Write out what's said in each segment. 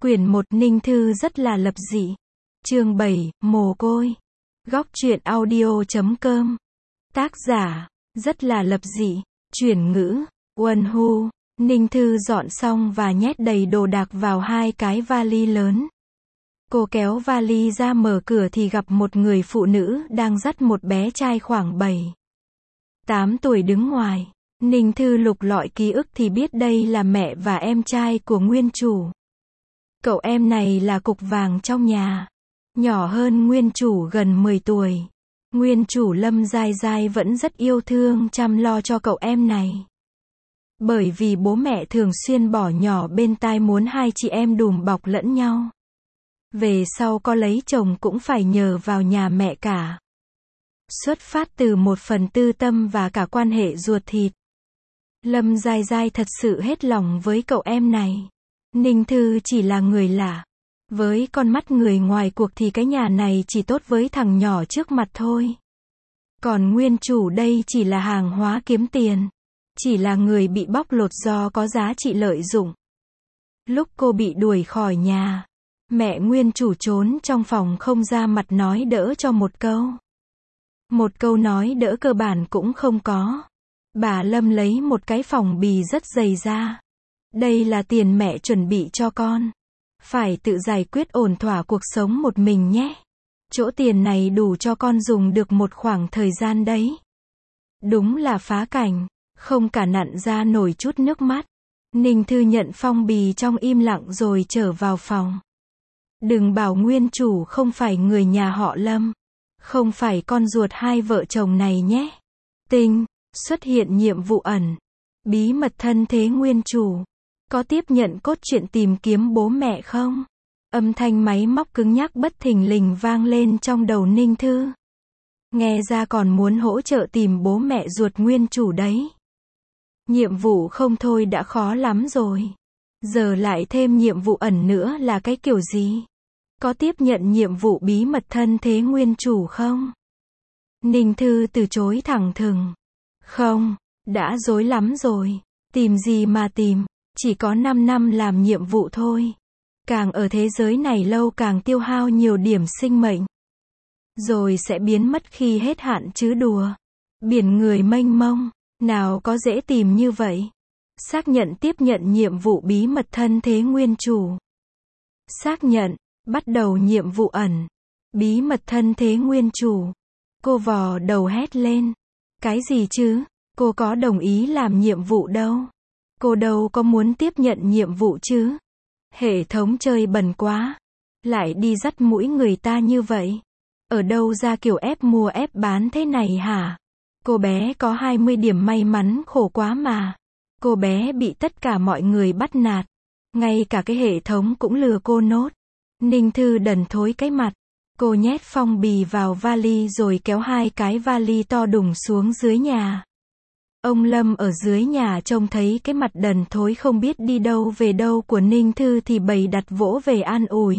Quyển 1 Ninh Thư rất là lập dị. Chương 7, Mồ côi. Góc truyện audio.com. Tác giả, rất là lập dị. Chuyển ngữ, Uân Hu. Ninh Thư dọn xong và nhét đầy đồ đạc vào hai cái vali lớn. Cô kéo vali ra mở cửa thì gặp một người phụ nữ đang dắt một bé trai khoảng 7-8 tuổi đứng ngoài. Ninh Thư lục lọi ký ức thì biết đây là mẹ và em trai của nguyên chủ. Cậu em này là cục vàng trong nhà, nhỏ hơn nguyên chủ gần 10 tuổi. Nguyên chủ Lâm Giai Giai vẫn rất yêu thương chăm lo cho cậu em này. Bởi vì bố mẹ thường xuyên bỏ nhỏ bên tai muốn hai chị em đùm bọc lẫn nhau. Về sau có lấy chồng cũng phải nhờ vào nhà mẹ cả. Xuất phát từ một phần tư tâm và cả quan hệ ruột thịt. Lâm Giai Giai thật sự hết lòng với cậu em này. Ninh Thư chỉ là người lạ. Với con mắt người ngoài cuộc thì cái nhà này chỉ tốt với thằng nhỏ trước mặt thôi. Còn nguyên chủ đây chỉ là hàng hóa kiếm tiền. Chỉ là người bị bóc lột do có giá trị lợi dụng. Lúc cô bị đuổi khỏi nhà, mẹ nguyên chủ trốn trong phòng không ra mặt nói đỡ cho một câu. Một câu nói đỡ cơ bản cũng không có. Bà Lâm lấy một cái phòng bì rất dày ra. Đây là tiền mẹ chuẩn bị cho con. Phải tự giải quyết ổn thỏa cuộc sống một mình nhé. Chỗ tiền này đủ cho con dùng được một khoảng thời gian đấy. Đúng là phá cảnh. Không cả nặn ra nổi chút nước mắt. Ninh Thư nhận phong bì trong im lặng rồi trở vào phòng. Đừng bảo nguyên chủ không phải người nhà họ Lâm. Không phải con ruột hai vợ chồng này nhé. Tinh, xuất hiện nhiệm vụ ẩn. Bí mật thân thế nguyên chủ. Có tiếp nhận cốt truyện tìm kiếm bố mẹ không? Âm thanh máy móc cứng nhắc bất thình lình vang lên trong đầu Ninh Thư. Nghe ra còn muốn hỗ trợ tìm bố mẹ ruột nguyên chủ đấy. Nhiệm vụ không thôi đã khó lắm rồi. Giờ lại thêm nhiệm vụ ẩn nữa là cái kiểu gì? Có tiếp nhận nhiệm vụ bí mật thân thế nguyên chủ không? Ninh Thư từ chối thẳng thừng. Không, đã rối lắm rồi. Tìm gì mà tìm? Chỉ có 5 năm làm nhiệm vụ thôi. Càng ở thế giới này lâu càng tiêu hao nhiều điểm sinh mệnh. Rồi sẽ biến mất khi hết hạn chứ đùa. Biển người mênh mông, nào có dễ tìm như vậy. Xác nhận tiếp nhận nhiệm vụ bí mật thân thế nguyên chủ. Xác nhận, bắt đầu nhiệm vụ ẩn. Bí mật thân thế nguyên chủ. Cô vò đầu hét lên. Cái gì chứ? Cô có đồng ý làm nhiệm vụ đâu. Cô đâu có muốn tiếp nhận nhiệm vụ chứ. Hệ thống chơi bẩn quá. Lại đi dắt mũi người ta như vậy. Ở đâu ra kiểu ép mua ép bán thế này hả? Cô bé có 20 điểm may mắn khổ quá mà. Cô bé bị tất cả mọi người bắt nạt. Ngay cả cái hệ thống cũng lừa cô nốt. Ninh Thư đần thối cái mặt. Cô nhét phong bì vào vali rồi kéo hai cái vali to đùng xuống dưới nhà. Ông Lâm ở dưới nhà trông thấy cái mặt đần thối không biết đi đâu về đâu của Ninh Thư thì bày đặt vỗ về an ủi.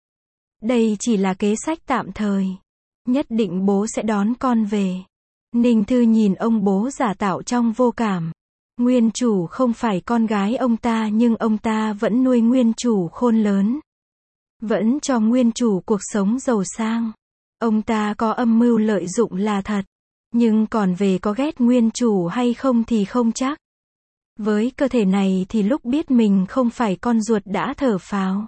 Đây chỉ là kế sách tạm thời. Nhất định bố sẽ đón con về. Ninh Thư nhìn ông bố giả tạo trong vô cảm. Nguyên chủ không phải con gái ông ta nhưng ông ta vẫn nuôi nguyên chủ khôn lớn. Vẫn cho nguyên chủ cuộc sống giàu sang. Ông ta có âm mưu lợi dụng là thật. Nhưng còn về có ghét nguyên chủ hay không thì không chắc. Với cơ thể này thì lúc biết mình không phải con ruột đã thở phào.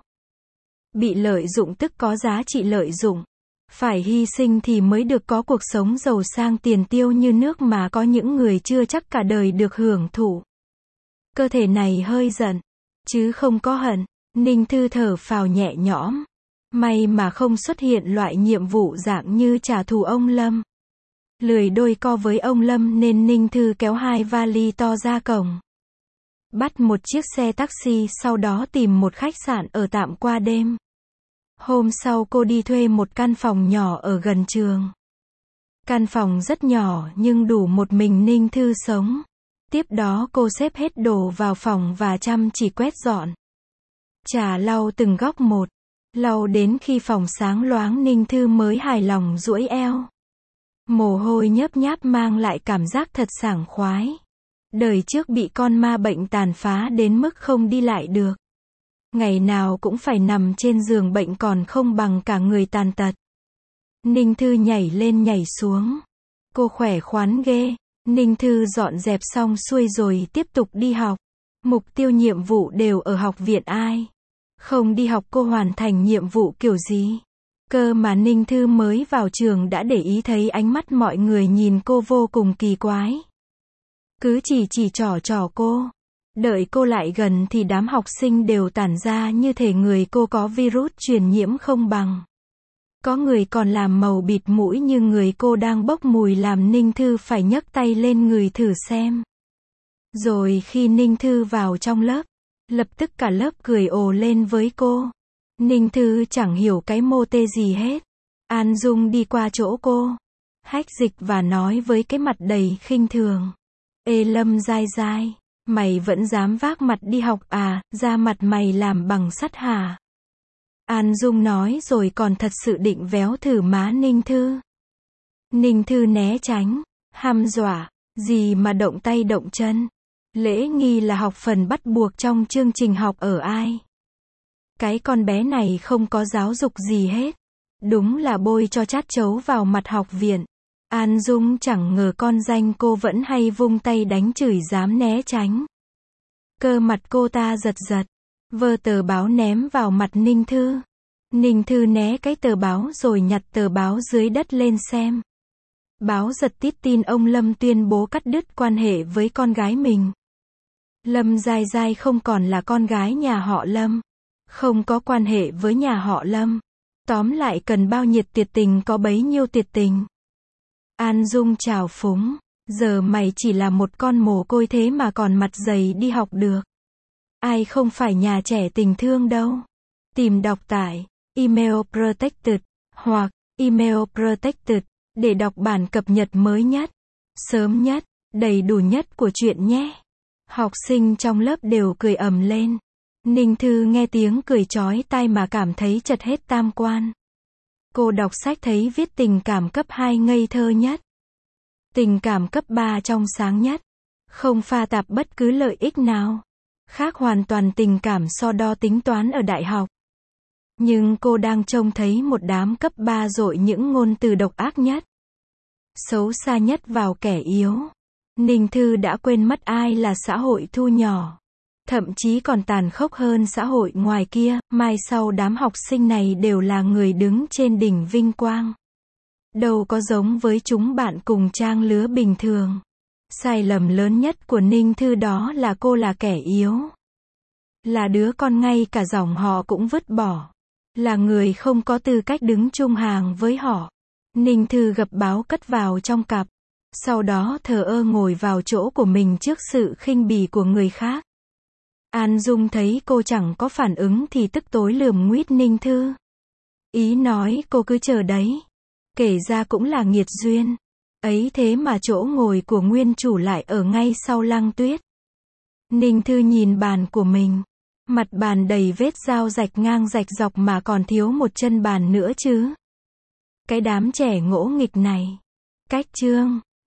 Bị lợi dụng tức có giá trị lợi dụng. Phải hy sinh thì mới được có cuộc sống giàu sang tiền tiêu như nước mà có những người chưa chắc cả đời được hưởng thụ. Cơ thể này hơi giận. Chứ không có hận. Ninh Thư thở phào nhẹ nhõm. May mà không xuất hiện loại nhiệm vụ dạng như trả thù ông Lâm. Lười đôi co với ông Lâm nên Ninh Thư kéo hai vali to ra cổng. Bắt một chiếc xe taxi sau đó tìm một khách sạn ở tạm qua đêm. Hôm sau cô đi thuê một căn phòng nhỏ ở gần trường. Căn phòng rất nhỏ nhưng đủ một mình Ninh Thư sống. Tiếp đó cô xếp hết đồ vào phòng và chăm chỉ quét dọn. Chà lau từng góc một. Lau đến khi phòng sáng loáng Ninh Thư mới hài lòng duỗi eo. Mồ hôi nhớp nháp mang lại cảm giác thật sảng khoái. Đời trước bị con ma bệnh tàn phá đến mức không đi lại được. Ngày nào cũng phải nằm trên giường bệnh còn không bằng cả người tàn tật. Ninh Thư nhảy lên nhảy xuống. Cô khỏe khoắn ghê. Ninh Thư dọn dẹp xong xuôi rồi tiếp tục đi học. Mục tiêu nhiệm vụ đều ở học viện ai. Không đi học cô hoàn thành nhiệm vụ kiểu gì? Cơ mà Ninh Thư mới vào trường đã để ý thấy ánh mắt mọi người nhìn cô vô cùng kỳ quái. Cứ chỉ trỏ cô. Đợi cô lại gần thì đám học sinh đều tản ra như thể người cô có virus truyền nhiễm không bằng. Có người còn làm màu bịt mũi như người cô đang bốc mùi làm Ninh Thư phải nhấc tay lên ngửi thử xem. Rồi khi Ninh Thư vào trong lớp, lập tức cả lớp cười ồ lên với cô. Ninh Thư chẳng hiểu cái mô tê gì hết. An Dung đi qua chỗ cô, hách dịch và nói với cái mặt đầy khinh thường. Ê Lâm dai dai, mày vẫn dám vác mặt đi học à, da mặt mày làm bằng sắt hả? An Dung nói rồi còn thật sự định véo thử má Ninh Thư. Ninh Thư né tránh, hăm dọa, gì mà động tay động chân. Lễ nghi là học phần bắt buộc trong chương trình học ở ai. Cái con bé này không có giáo dục gì hết. Đúng là bôi cho chát chấu vào mặt học viện. An Dung chẳng ngờ con danh cô vẫn hay vung tay đánh chửi dám né tránh. Cơ mặt cô ta giật giật, vơ tờ báo ném vào mặt Ninh Thư. Ninh Thư né cái tờ báo rồi nhặt tờ báo dưới đất lên xem. Báo giật tít tin ông Lâm tuyên bố cắt đứt quan hệ với con gái mình. Lâm dai dai không còn là con gái nhà họ Lâm. Không có quan hệ với nhà họ Lâm. Tóm lại cần bao nhiệt tuyệt tình có bấy nhiêu tuyệt tình. An Dung trào phúng. Giờ mày chỉ là một con mồ côi thế mà còn mặt dày đi học được. Ai không phải nhà trẻ tình thương đâu. Tìm đọc tại Email Protected hoặc Email Protected để đọc bản cập nhật mới nhất, sớm nhất, đầy đủ nhất của truyện nhé. Học sinh trong lớp đều cười ầm lên. Ninh Thư nghe tiếng cười chói tai mà cảm thấy chật hết tam quan. Cô đọc sách thấy viết tình cảm cấp 2 ngây thơ nhất. Tình cảm cấp 3 trong sáng nhất. Không pha tạp bất cứ lợi ích nào. Khác hoàn toàn tình cảm so đo tính toán ở đại học. Nhưng cô đang trông thấy một đám cấp 3 dội những ngôn từ độc ác nhất. Xấu xa nhất vào kẻ yếu. Ninh Thư đã quên mất ai là xã hội thu nhỏ. Thậm chí còn tàn khốc hơn xã hội ngoài kia, mai sau đám học sinh này đều là người đứng trên đỉnh vinh quang. Đâu có giống với chúng bạn cùng trang lứa bình thường. Sai lầm lớn nhất của Ninh Thư đó là cô là kẻ yếu. Là đứa con ngay cả dòng họ cũng vứt bỏ. Là người không có tư cách đứng chung hàng với họ. Ninh Thư gập báo cất vào trong cặp. Sau đó thờ ơ ngồi vào chỗ của mình trước sự khinh bỉ của người khác. An Dung thấy cô chẳng có phản ứng thì tức tối lườm nguýt Ninh Thư. Ý nói cô cứ chờ đấy. Kể ra cũng là nghiệt duyên. Ấy thế mà chỗ ngồi của nguyên chủ lại ở ngay sau Lăng Tuyết. Ninh Thư nhìn bàn của mình. Mặt bàn đầy vết dao rạch ngang rạch dọc mà còn thiếu một chân bàn nữa chứ. Cái đám trẻ ngỗ nghịch này. Cách chương